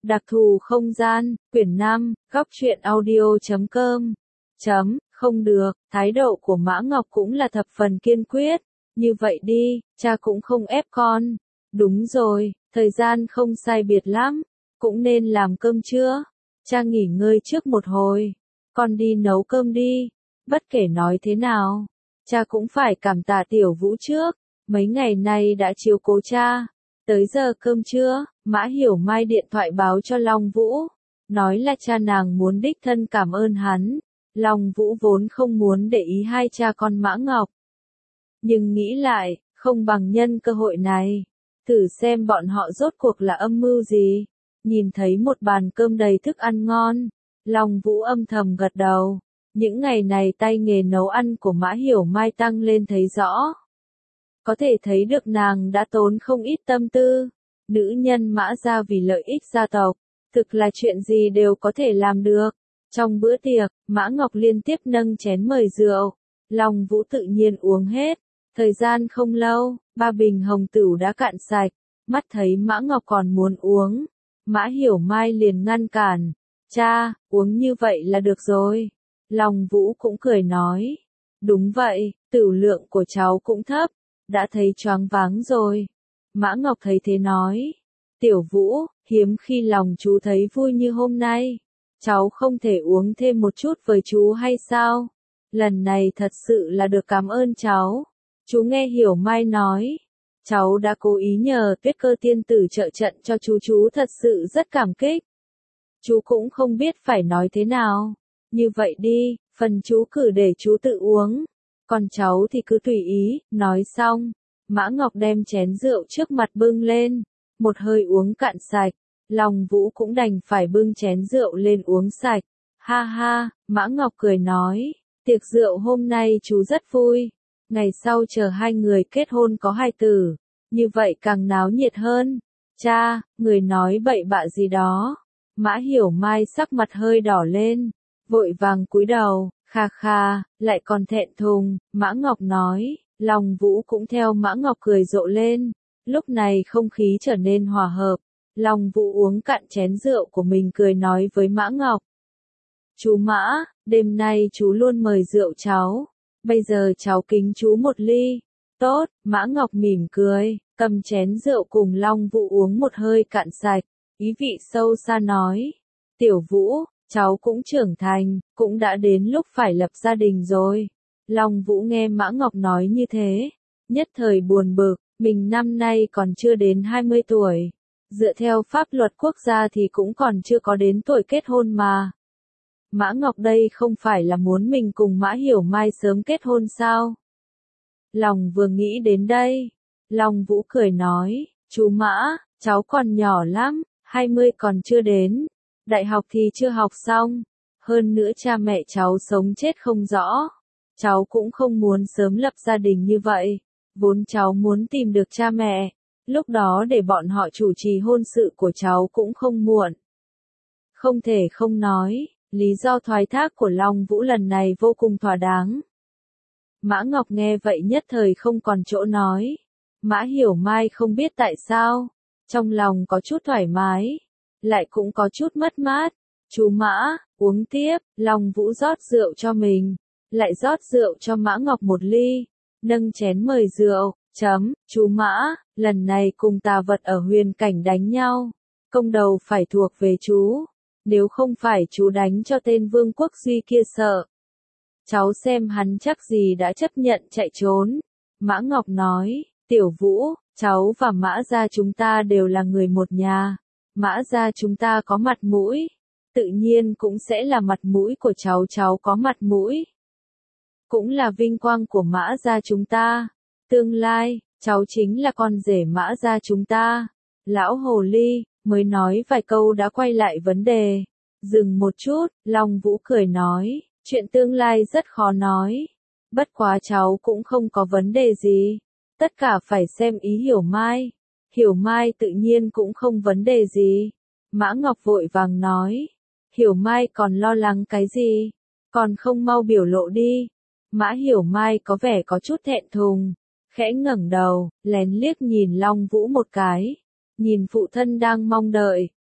Đặc thù không gian, quyển 5, góc truyện audio.com. Không được, thái độ của Mã Ngọc cũng là thập phần kiên quyết. Như vậy đi, cha cũng không ép con. Đúng rồi, thời gian không sai biệt lắm, cũng nên làm cơm trưa. Cha nghỉ ngơi trước một hồi, con đi nấu cơm đi. Bất kể nói thế nào, cha cũng phải cảm tạ Tiểu Vũ trước, mấy ngày nay đã chiếu cố cha. Tới giờ cơm trưa, Mã Hiểu Mai điện thoại báo cho Long Vũ, nói là cha nàng muốn đích thân cảm ơn hắn. Long Vũ vốn không muốn để ý hai cha con Mã Ngọc, nhưng nghĩ lại, không bằng nhân cơ hội này, thử xem bọn họ rốt cuộc là âm mưu gì. Nhìn thấy một bàn cơm đầy thức ăn ngon, Long Vũ âm thầm gật đầu. Những ngày này tay nghề nấu ăn của Mã Hiểu Mai tăng lên thấy rõ. Có thể thấy được nàng đã tốn không ít tâm tư. Nữ nhân Mã gia vì lợi ích gia tộc, thực là chuyện gì đều có thể làm được. Trong bữa tiệc, Mã Ngọc liên tiếp nâng chén mời rượu. Long Vũ tự nhiên uống hết. Thời gian không lâu, 3 bình hồng tửu đã cạn sạch. Mắt thấy Mã Ngọc còn muốn uống, Mã Hiểu Mai liền ngăn cản. Cha, uống như vậy là được rồi. Long Vũ cũng cười nói. Đúng vậy, tửu lượng của cháu cũng thấp, đã thấy choáng váng rồi. Mã Ngọc thấy thế nói. Tiểu Vũ, hiếm khi lòng chú thấy vui như hôm nay. Cháu không thể uống thêm một chút với chú hay sao? Lần này thật sự là được cảm ơn cháu. Chú nghe Hiểu Mai nói. Cháu đã cố ý nhờ Tuyết Cơ tiên tử trợ trận cho chú thật sự rất cảm kích. Chú cũng không biết phải nói thế nào. Như vậy đi, phần chú cử để chú tự uống. Còn cháu thì cứ tùy ý. Nói xong, Mã Ngọc đem chén rượu trước mặt bưng lên. Một hơi uống cạn sạch. Long Vũ cũng đành phải bưng chén rượu lên uống sạch. Ha ha, Mã Ngọc cười nói. Tiệc rượu hôm nay chú rất vui. Ngày sau chờ hai người kết hôn có hài tử, như vậy càng náo nhiệt hơn. Cha, người nói bậy bạ gì đó. Mã Hiểu Mai sắc mặt hơi đỏ lên, vội vàng cúi đầu, kha kha, lại còn thẹn thùng. Mã Ngọc nói. Long Vũ cũng theo Mã Ngọc cười rộ lên. Lúc này không khí trở nên hòa hợp. Long Vũ uống cạn chén rượu của mình cười nói với Mã Ngọc. Chú Mã, đêm nay chú luôn mời rượu cháu. Bây giờ cháu kính chú một ly. Tốt, Mã Ngọc mỉm cười, cầm chén rượu cùng Long Vũ uống một hơi cạn sạch. Ý vị sâu xa nói. Tiểu Vũ, cháu cũng trưởng thành, cũng đã đến lúc phải lập gia đình rồi. Long Vũ nghe Mã Ngọc nói như thế, nhất thời buồn bực, mình năm nay còn chưa đến 20 tuổi. Dựa theo pháp luật quốc gia thì cũng còn chưa có đến tuổi kết hôn mà. Mã Ngọc đây không phải là muốn mình cùng Mã Hiểu Mai sớm kết hôn sao? Lòng vừa nghĩ đến đây, Long Vũ cười nói, chú Mã, cháu còn nhỏ lắm, 20 còn chưa đến, đại học thì chưa học xong, hơn nữa cha mẹ cháu sống chết không rõ. Cháu cũng không muốn sớm lập gia đình như vậy, vốn cháu muốn tìm được cha mẹ, lúc đó để bọn họ chủ trì hôn sự của cháu cũng không muộn. Không thể không nói, lý do thoái thác của Long Vũ lần này vô cùng thỏa đáng. Mã Ngọc nghe vậy nhất thời không còn chỗ nói. Mã Hiểu Mai không biết tại sao, trong lòng có chút thoải mái, lại cũng có chút mất mát. Chú Mã, uống tiếp. Long Vũ rót rượu cho mình, lại rót rượu cho Mã Ngọc một ly, nâng chén mời rượu. Chú Mã, lần này cùng tà vật ở huyền cảnh đánh nhau, công đầu phải thuộc về chú. Nếu không phải chú đánh cho tên Vương Quốc Duy kia sợ, cháu xem hắn chắc gì đã chấp nhận chạy trốn. Mã Ngọc nói. Tiểu Vũ, cháu và Mã gia chúng ta đều là người một nhà. Mã gia chúng ta có mặt mũi, tự nhiên cũng sẽ là mặt mũi của cháu có mặt mũi. Cũng là vinh quang của Mã gia chúng ta. Tương lai, cháu chính là con rể Mã gia chúng ta. Lão hồ ly, mới nói vài câu đã quay lại vấn đề. Dừng một chút, Long Vũ cười nói, chuyện tương lai rất khó nói. Bất quá cháu cũng không có vấn đề gì. Tất cả phải xem ý Hiểu Mai. Hiểu Mai tự nhiên cũng không vấn đề gì. Mã Ngọc vội vàng nói. Hiểu Mai còn lo lắng cái gì? Còn không mau biểu lộ đi. Mã Hiểu Mai có vẻ có chút thẹn thùng, khẽ ngẩng đầu, lén liếc nhìn Long Vũ một cái. Nhìn phụ thân đang mong đợi,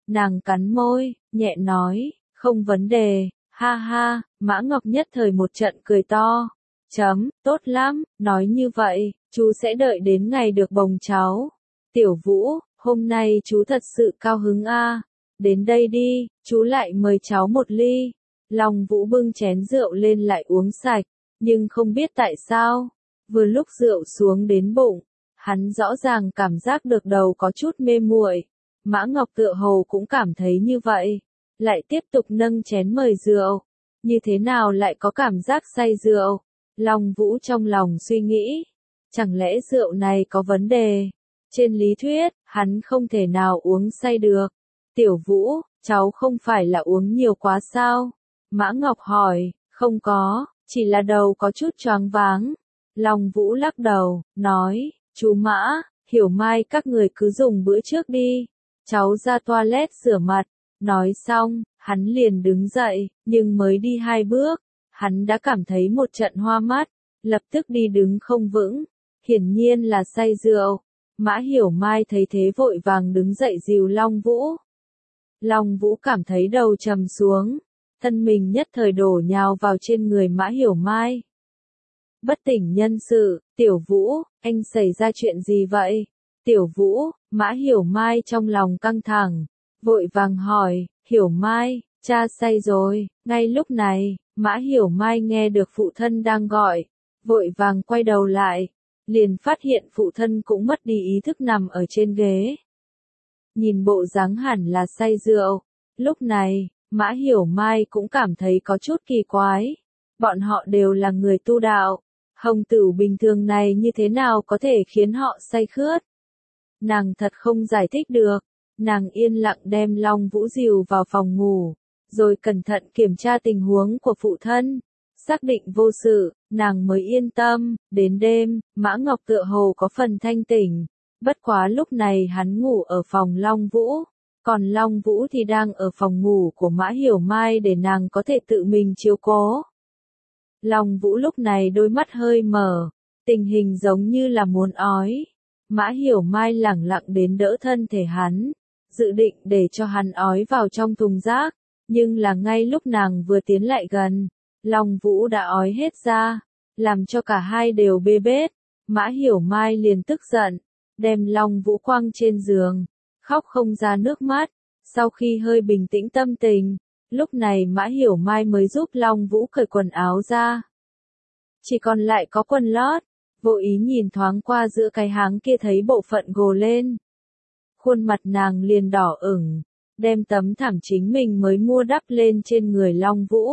Nàng cắn môi, nhẹ nói, không vấn đề, ha ha, Mã Ngọc nhất thời một trận cười to. Tốt lắm, nói như vậy, chú sẽ đợi đến ngày được bồng cháu. Tiểu Vũ, hôm nay chú thật sự cao hứng a. Đến đây đi, chú lại mời cháu một ly. Long Vũ bưng chén rượu lên lại uống sạch, nhưng không biết tại sao, vừa lúc rượu xuống đến bụng, hắn rõ ràng cảm giác được đầu có chút mê muội. Mã Ngọc tựa hồ cũng cảm thấy như vậy, lại tiếp tục nâng chén mời rượu. Như thế nào lại có cảm giác say rượu? Long Vũ trong lòng suy nghĩ, chẳng lẽ rượu này có vấn đề? Trên lý thuyết, hắn không thể nào uống say được. Tiểu Vũ, cháu không phải là uống nhiều quá sao? Mã Ngọc hỏi, không có, chỉ là đầu có chút choáng váng. Long Vũ lắc đầu, nói, chú Mã, Hiểu Mai các người cứ dùng bữa trước đi. Cháu ra toilet rửa mặt. Nói xong, hắn liền đứng dậy, nhưng mới đi 2 bước, hắn đã cảm thấy một trận hoa mắt, lập tức đi đứng không vững, hiển nhiên là say rượu. Mã Hiểu Mai thấy thế vội vàng đứng dậy dìu Long Vũ. Long Vũ cảm thấy đầu trầm xuống, thân mình nhất thời đổ nhào vào trên người Mã Hiểu Mai. Bất tỉnh nhân sự, Tiểu Vũ, anh xảy ra chuyện gì vậy? Tiểu Vũ, Mã Hiểu Mai trong lòng căng thẳng, vội vàng hỏi, Hiểu Mai, cha say rồi. Ngay lúc này, Mã Hiểu Mai nghe được phụ thân đang gọi, vội vàng quay đầu lại, liền phát hiện phụ thân cũng mất đi ý thức nằm ở trên ghế. Nhìn bộ dáng hẳn là say rượu, lúc này, Mã Hiểu Mai cũng cảm thấy có chút kỳ quái. Bọn họ đều là người tu đạo, hồng tửu bình thường này như thế nào có thể khiến họ say khướt? Nàng thật không giải thích được. Nàng yên lặng đem Long Vũ dìu vào phòng ngủ, rồi cẩn thận kiểm tra tình huống của phụ thân. Xác định vô sự, nàng mới yên tâm. Đến đêm, Mã Ngọc tựa hồ có phần thanh tỉnh. Bất quá lúc này hắn ngủ ở phòng Long Vũ, còn Long Vũ thì đang ở phòng ngủ của Mã Hiểu Mai để nàng có thể tự mình chiếu cố. Long Vũ lúc này đôi mắt hơi mở, tình hình giống như là muốn ói. Mã Hiểu Mai lẳng lặng đến đỡ thân thể hắn, dự định để cho hắn ói vào trong thùng rác, nhưng là ngay lúc nàng vừa tiến lại gần, Long Vũ đã ói hết ra, làm cho cả hai đều bê bết. Mã Hiểu Mai liền tức giận, đem Long Vũ quăng trên giường, khóc không ra nước mắt. Sau khi hơi bình tĩnh tâm tình, lúc này Mã Hiểu Mai mới giúp Long Vũ cởi quần áo ra. Chỉ còn lại có quần lót, vô ý nhìn thoáng qua giữa cái háng kia thấy bộ phận gồ lên. Khuôn mặt nàng liền đỏ ửng, đem tấm thảm chính mình mới mua đắp lên trên người Long Vũ.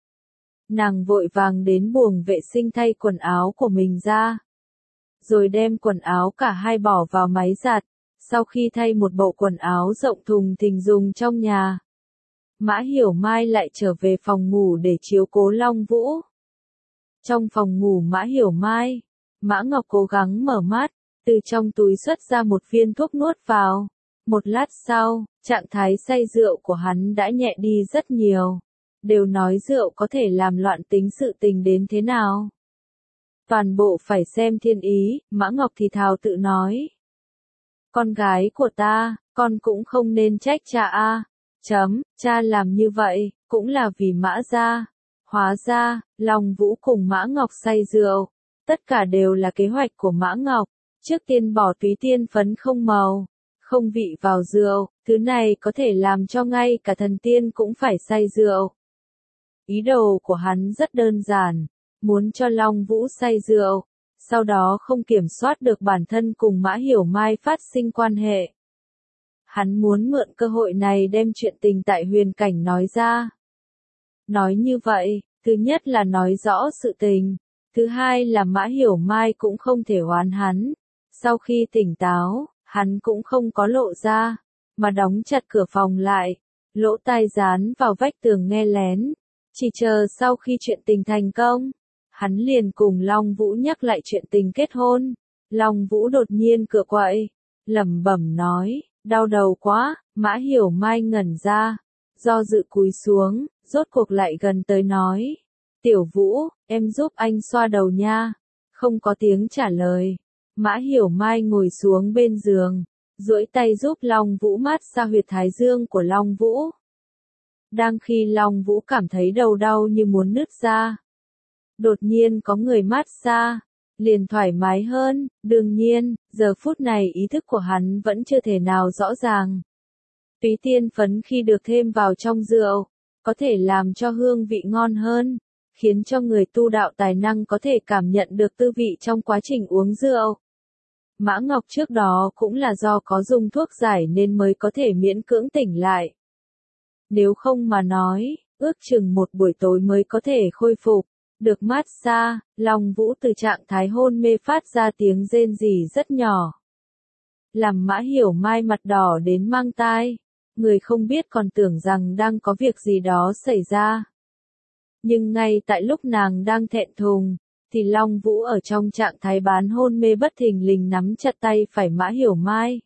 Nàng vội vàng đến buồng vệ sinh thay quần áo của mình ra, rồi đem quần áo cả hai bỏ vào máy giặt. Sau khi thay một bộ quần áo rộng thùng thình dùng trong nhà, Mã Hiểu Mai lại trở về phòng ngủ để chiếu cố Long Vũ. Trong phòng ngủ Mã Hiểu Mai, Mã Ngọc cố gắng mở mắt, từ trong túi xuất ra một viên thuốc nuốt vào. Một lát sau, trạng thái say rượu của hắn đã nhẹ đi rất nhiều. Đều nói rượu có thể làm loạn tính sự tình đến thế nào. Toàn bộ phải xem thiên ý, Mã Ngọc thì thào tự nói. Con gái của ta, con cũng không nên trách cha a. Cha làm như vậy, cũng là vì Mã gia. Hóa ra, Long Vũ cùng Mã Ngọc say rượu. Tất cả đều là kế hoạch của Mã Ngọc. Trước tiên bỏ túy tiên phấn không màu, không vị vào rượu, thứ này có thể làm cho ngay cả thần tiên cũng phải say rượu. Ý đồ của hắn rất đơn giản, muốn cho Long Vũ say rượu, sau đó không kiểm soát được bản thân cùng Mã Hiểu Mai phát sinh quan hệ. Hắn muốn mượn cơ hội này đem chuyện tình tại huyền cảnh nói ra. Nói như vậy, thứ nhất là nói rõ sự tình, thứ hai là Mã Hiểu Mai cũng không thể oán hắn. Sau khi tỉnh táo, hắn cũng không có lộ ra, mà đóng chặt cửa phòng lại, lỗ tai dán vào vách tường nghe lén. Chỉ chờ sau khi chuyện tình thành công, hắn liền cùng Long Vũ nhắc lại chuyện tình kết hôn. Long Vũ đột nhiên cựa quậy, lẩm bẩm nói, đau đầu quá. Mã Hiểu Mai ngẩn ra, do dự cúi xuống, rốt cuộc lại gần tới nói, Tiểu Vũ, em giúp anh xoa đầu nha. Không có tiếng trả lời. Mã Hiểu Mai ngồi xuống bên giường, duỗi tay giúp Long Vũ mát xa huyệt thái dương của Long Vũ. Đang khi Long Vũ cảm thấy đầu đau như muốn nứt ra, đột nhiên có người mát xa, liền thoải mái hơn. Đương nhiên, giờ phút này ý thức của hắn vẫn chưa thể nào rõ ràng. Túy tiên phấn khi được thêm vào trong rượu, có thể làm cho hương vị ngon hơn, khiến cho người tu đạo tài năng có thể cảm nhận được tư vị trong quá trình uống rượu. Mã Ngọc trước đó cũng là do có dùng thuốc giải nên mới có thể miễn cưỡng tỉnh lại. Nếu không mà nói, ước chừng một buổi tối mới có thể khôi phục. Được mát xa, Long Vũ từ trạng thái hôn mê phát ra tiếng rên rỉ rất nhỏ. Làm Mã Hiểu Mai mặt đỏ đến mang tai, người không biết còn tưởng rằng đang có việc gì đó xảy ra. Nhưng ngay tại lúc nàng đang thẹn thùng, thì Long Vũ ở trong trạng thái bán hôn mê bất thình lình nắm chặt tay phải Mã Hiểu Mai.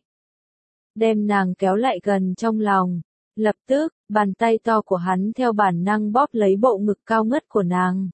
Đem nàng kéo lại gần trong lòng. Lập tức, bàn tay to của hắn theo bản năng bóp lấy bộ ngực cao ngất của nàng.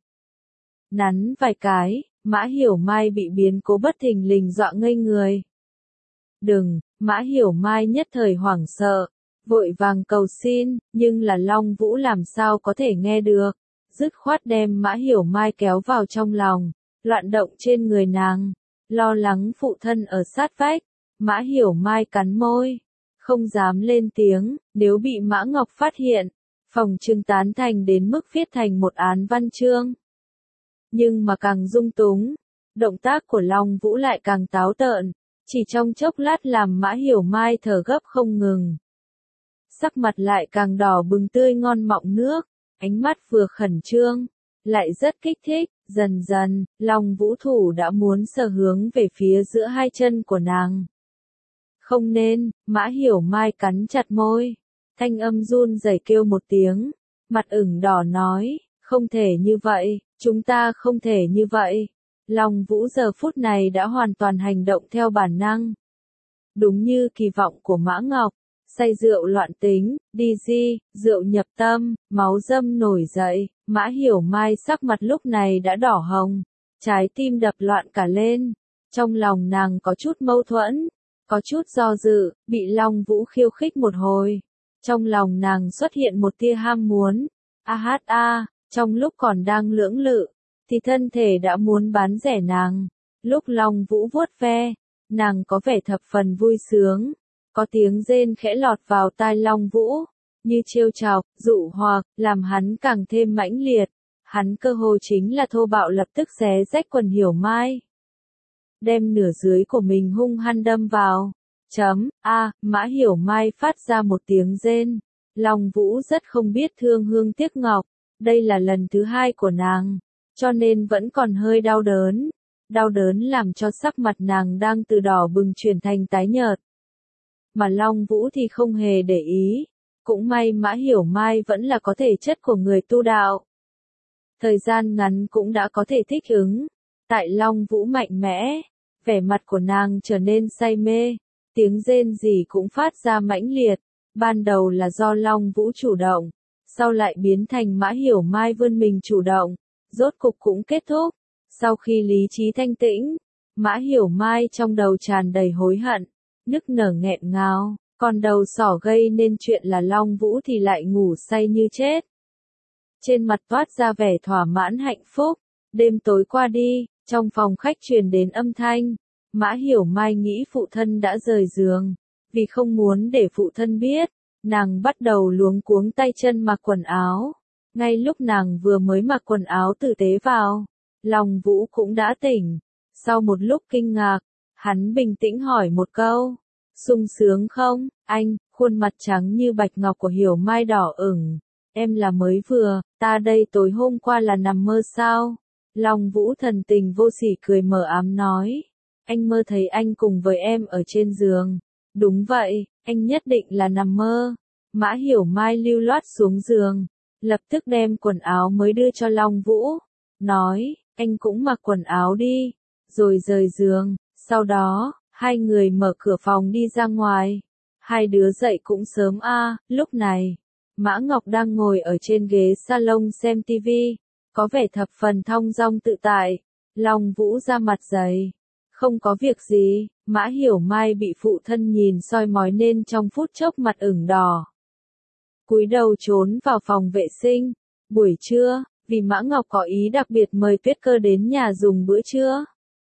Nắn vài cái, Mã Hiểu Mai bị biến cố bất thình lình dọa ngây người. Đừng, Mã Hiểu Mai nhất thời hoảng sợ, vội vàng cầu xin, nhưng là Long Vũ làm sao có thể nghe được. Dứt khoát đem Mã Hiểu Mai kéo vào trong lòng, loạn động trên người nàng, lo lắng phụ thân ở sát vách. Mã Hiểu Mai cắn môi, không dám lên tiếng, nếu bị Mã Ngọc phát hiện, phòng trưng tán thành đến mức viết thành một án văn chương. Nhưng mà càng dung túng, động tác của Long Vũ lại càng táo tợn, chỉ trong chốc lát làm Mã Hiểu Mai thở gấp không ngừng. Sắc mặt lại càng đỏ bừng tươi ngon mọng nước, ánh mắt vừa khẩn trương, lại rất kích thích. Dần dần, Long Vũ thủ đã muốn sờ hướng về phía giữa hai chân của nàng. Không nên, Mã Hiểu Mai cắn chặt môi, thanh âm run rẩy kêu một tiếng, mặt ửng đỏ nói, không thể như vậy, chúng ta không thể như vậy. Long Vũ giờ phút này đã hoàn toàn hành động theo bản năng. Đúng như kỳ vọng của Mã Ngọc, say rượu loạn tính, đi di, rượu nhập tâm, máu dâm nổi dậy, Mã Hiểu Mai sắc mặt lúc này đã đỏ hồng, trái tim đập loạn cả lên. Trong lòng nàng có chút mâu thuẫn, có chút do dự, bị Long Vũ khiêu khích một hồi. Trong lòng nàng xuất hiện một tia ham muốn. Trong lúc còn đang lưỡng lự, thì thân thể đã muốn bán rẻ nàng. Lúc Long Vũ vuốt ve, nàng có vẻ thập phần vui sướng. Có tiếng rên khẽ lọt vào tai Long Vũ, như trêu chọc, dụ hoặc, làm hắn càng thêm mãnh liệt. Hắn cơ hồ chính là thô bạo lập tức xé rách quần Hiểu Mai. Đem nửa dưới của mình hung hăng đâm vào. Mã Hiểu Mai phát ra một tiếng rên. Long Vũ rất không biết thương hương tiếc ngọc. Đây là lần thứ hai của nàng, cho nên vẫn còn hơi đau đớn. Đau đớn làm cho sắc mặt nàng đang từ đỏ bừng chuyển thành tái nhợt. Mà Long Vũ thì không hề để ý. Cũng may Mã Hiểu Mai vẫn là có thể chất của người tu đạo. Thời gian ngắn cũng đã có thể thích ứng. Tại Long Vũ mạnh mẽ, vẻ mặt của nàng trở nên say mê. Tiếng rên rỉ cũng phát ra mãnh liệt. Ban đầu là do Long Vũ chủ động, sau lại biến thành Mã Hiểu Mai vươn mình chủ động. Rốt cục cũng kết thúc. Sau khi lý trí thanh tĩnh, Mã Hiểu Mai trong đầu tràn đầy hối hận, nức nở nghẹn ngào, còn đầu sỏ gây nên chuyện là Long Vũ thì lại ngủ say như chết. Trên mặt toát ra vẻ thỏa mãn hạnh phúc. Đêm tối qua đi, trong phòng khách truyền đến âm thanh. Mã Hiểu Mai nghĩ phụ thân đã rời giường. Vì không muốn để phụ thân biết, nàng bắt đầu luống cuống tay chân mặc quần áo. Ngay lúc nàng vừa mới mặc quần áo tử tế vào, Long Vũ cũng đã tỉnh. Sau một lúc kinh ngạc, hắn bình tĩnh hỏi một câu. Sung sướng không, anh? Khuôn mặt trắng như bạch ngọc của Hiểu Mai đỏ ửng. Em là mới vừa, ta đây tối hôm qua là nằm mơ sao? Long Vũ thần tình vô sỉ cười mờ ám nói. Anh mơ thấy anh cùng với em ở trên giường. Đúng vậy, anh nhất định là nằm mơ. Mã Hiểu Mai lưu loát xuống giường, lập tức đem quần áo mới đưa cho Long Vũ. Nói, anh cũng mặc quần áo đi. Rồi rời giường, sau đó, hai người mở cửa phòng đi ra ngoài. Hai đứa dậy cũng sớm lúc này. Mã Ngọc đang ngồi ở trên ghế salon xem tivi, có vẻ thập phần thong dong tự tại. Long Vũ ra mặt dày. Không có việc gì, Mã Hiểu Mai bị phụ thân nhìn soi mói nên trong phút chốc mặt ửng đỏ. Cúi đầu trốn vào phòng vệ sinh. Buổi trưa, vì Mã Ngọc có ý đặc biệt mời Tuyết Cơ đến nhà dùng bữa trưa.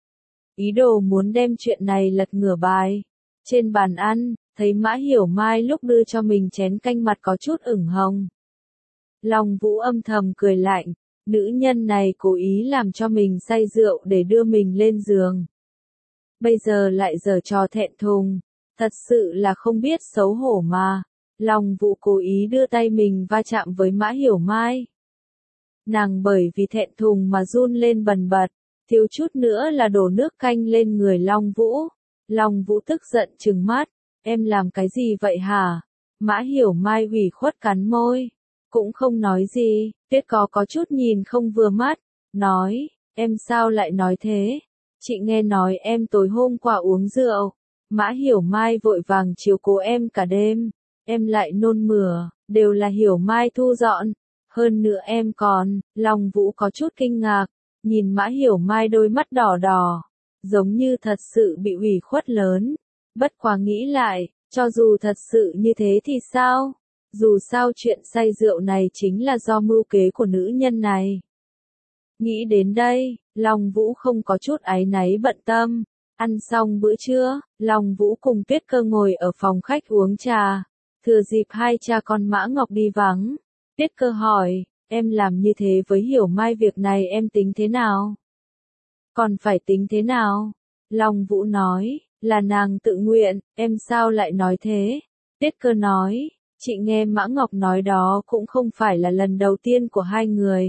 Ý đồ muốn đem chuyện này lật ngửa bài. Trên bàn ăn, thấy Mã Hiểu Mai lúc đưa cho mình chén canh mặt có chút ửng hồng. Long Vũ âm thầm cười lạnh, nữ nhân này cố ý làm cho mình say rượu để đưa mình lên giường. Bây giờ lại giở trò thẹn thùng, thật sự là không biết xấu hổ mà. Long Vũ cố ý đưa tay mình va chạm với Mã Hiểu Mai. Nàng bởi vì thẹn thùng mà run lên bần bật, thiếu chút nữa là đổ nước canh lên người Long Vũ. Long Vũ tức giận trừng mắt, em làm cái gì vậy hả? Mã Hiểu Mai ủy khuất cắn môi, cũng không nói gì. Tuyết có chút nhìn không vừa mắt, nói, em sao lại nói thế? Chị nghe nói em tối hôm qua uống rượu. Mã Hiểu Mai vội vàng chiếu cố em cả đêm, em lại nôn mửa, đều là Hiểu Mai thu dọn. Hơn nữa em còn, Long Vũ có chút kinh ngạc, nhìn Mã Hiểu Mai đôi mắt đỏ đỏ, giống như thật sự bị ủy khuất lớn. Bất quá nghĩ lại, cho dù thật sự như thế thì sao? Dù sao chuyện say rượu này chính là do mưu kế của nữ nhân này. Nghĩ đến đây, Long Vũ không có chút áy náy bận tâm. Ăn xong bữa trưa, Long Vũ cùng Tuyết Cơ ngồi ở phòng khách uống trà. Thừa dịp hai cha con Mã Ngọc đi vắng, Tuyết Cơ hỏi, em làm như thế với Hiểu Mai việc này em tính thế nào? Còn phải tính thế nào? Long Vũ nói, là nàng tự nguyện, em sao lại nói thế? Tuyết Cơ nói, chị nghe Mã Ngọc nói đó cũng không phải là lần đầu tiên của hai người.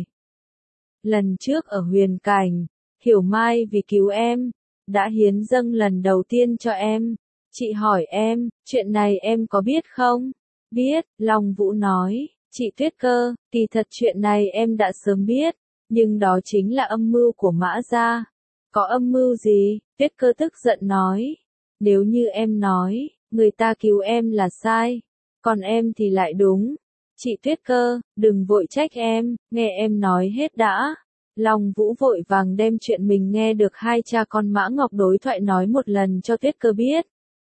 Lần trước ở Huyền Cảnh, Hiểu Mai vì cứu em, đã hiến dâng lần đầu tiên cho em. Chị hỏi em, chuyện này em có biết không? Biết, Long Vũ nói, chị Tuyết Cơ, kỳ thật chuyện này em đã sớm biết, nhưng đó chính là âm mưu của Mã gia. Có âm mưu gì? Tuyết Cơ tức giận nói, nếu như em nói, người ta cứu em là sai, còn em thì lại đúng. Chị Tuyết Cơ, đừng vội trách em, nghe em nói hết đã. Long Vũ vội vàng đem chuyện mình nghe được hai cha con Mã Ngọc đối thoại nói một lần cho Tuyết Cơ biết.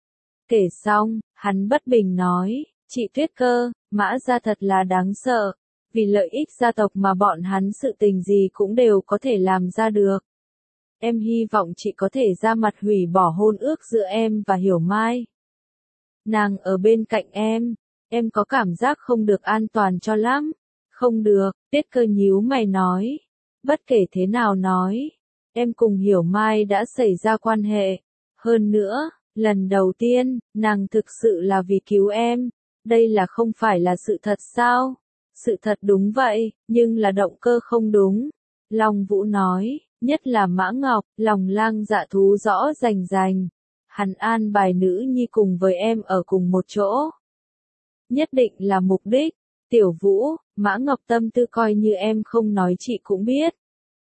Kể xong, hắn bất bình nói, chị Tuyết Cơ, Mã gia thật là đáng sợ, vì lợi ích gia tộc mà bọn hắn sự tình gì cũng đều có thể làm ra được. Em hy vọng chị có thể ra mặt hủy bỏ hôn ước giữa em và Hiểu Mai. Nàng ở bên cạnh em có cảm giác không được an toàn cho lắm. Không được, Tuyết Cơ nhíu mày nói. Bất kể thế nào nói, em cùng Hiểu Mai đã xảy ra quan hệ. Hơn nữa, lần đầu tiên, nàng thực sự là vì cứu em. Đây là không phải là sự thật sao? Sự thật đúng vậy, nhưng là động cơ không đúng. Long Vũ nói, nhất là Mã Ngọc, lòng lang dạ thú rõ rành rành. Hắn an bài nữ nhi cùng với em ở cùng một chỗ. Nhất định là mục đích. Tiểu Vũ, Mã Ngọc tâm tư coi như em không nói chị cũng biết.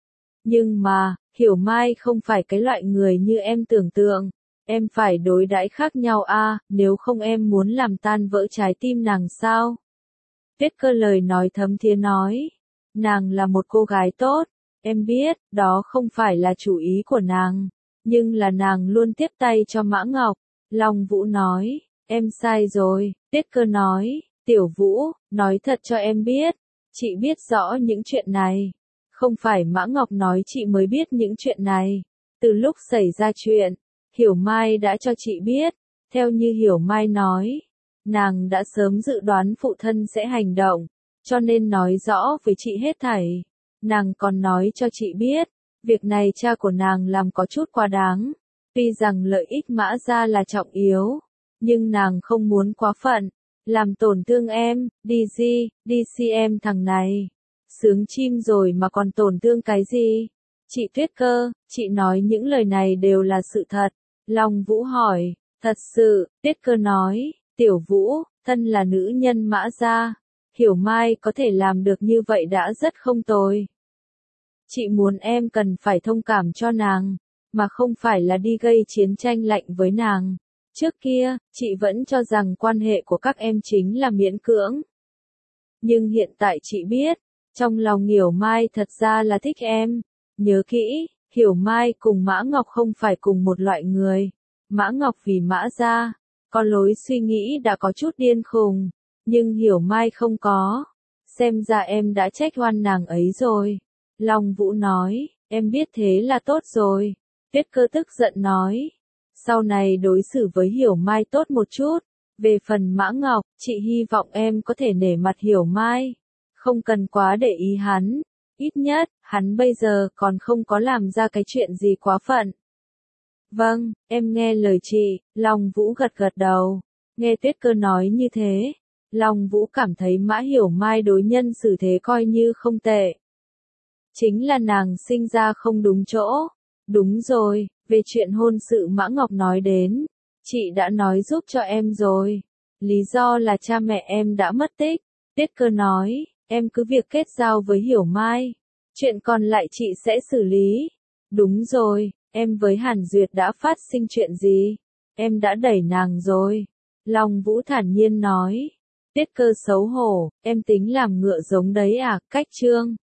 Nhưng mà, Hiểu Mai không phải cái loại người như em tưởng tượng. Em phải đối đãi khác nhau a, nếu không em muốn làm tan vỡ trái tim nàng sao? Tuyết Cơ lời nói thấm thía nói. Nàng là một cô gái tốt, em biết, đó không phải là chủ ý của nàng. Nhưng là nàng luôn tiếp tay cho Mã Ngọc. Long Vũ nói, em sai rồi. Tuyết Cơ nói, Tiểu Vũ, nói thật cho em biết, chị biết rõ những chuyện này. Không phải Mã Ngọc nói chị mới biết những chuyện này. Từ lúc xảy ra chuyện, Hiểu Mai đã cho chị biết. Theo như Hiểu Mai nói, nàng đã sớm dự đoán phụ thân sẽ hành động, cho nên nói rõ với chị hết thảy. Nàng còn nói cho chị biết, việc này cha của nàng làm có chút quá đáng. Tuy rằng lợi ích Mã gia là trọng yếu, nhưng nàng không muốn quá phận, làm tổn thương em. đi xem thằng này. Sướng chim rồi mà còn tổn thương cái gì? Chị Tuyết Cơ, chị nói những lời này đều là sự thật. Long Vũ hỏi, thật sự, Tuyết Cơ nói, Tiểu Vũ, thân là nữ nhân Mã gia, Hiểu Mai có thể làm được như vậy đã rất không tồi. Chị muốn em cần phải thông cảm cho nàng, mà không phải là đi gây chiến tranh lạnh với nàng. Trước kia, chị vẫn cho rằng quan hệ của các em chính là miễn cưỡng. Nhưng hiện tại chị biết, trong lòng Hiểu Mai thật ra là thích em. Nhớ kỹ, Hiểu Mai cùng Mã Ngọc không phải cùng một loại người. Mã Ngọc vì Mã gia, có lối suy nghĩ đã có chút điên khùng, nhưng Hiểu Mai không có. Xem ra em đã trách oan nàng ấy rồi. Long Vũ nói, em biết thế là tốt rồi. Tuyết Cơ tức giận nói, sau này đối xử với Hiểu Mai tốt một chút. Về phần Mã Ngọc, chị hy vọng em có thể nể mặt Hiểu Mai. Không cần quá để ý hắn. Ít nhất, hắn bây giờ còn không có làm ra cái chuyện gì quá phận. Vâng, em nghe lời chị, Long Vũ gật gật đầu. Nghe Tuyết Cơ nói như thế, Long Vũ cảm thấy Mã Hiểu Mai đối nhân xử thế coi như không tệ. Chính là nàng sinh ra không đúng chỗ. Đúng rồi, về chuyện hôn sự Mã Ngọc nói đến, chị đã nói giúp cho em rồi. Lý do là cha mẹ em đã mất tích. Tuyết Cơ nói, em cứ việc kết giao với Hiểu Mai. Chuyện còn lại chị sẽ xử lý. Đúng rồi, em với Hàn Duyệt đã phát sinh chuyện gì? Em đã đẩy nàng rồi. Long Vũ thản nhiên nói. Tuyết Cơ xấu hổ, em tính làm ngựa giống đấy à, cách trương.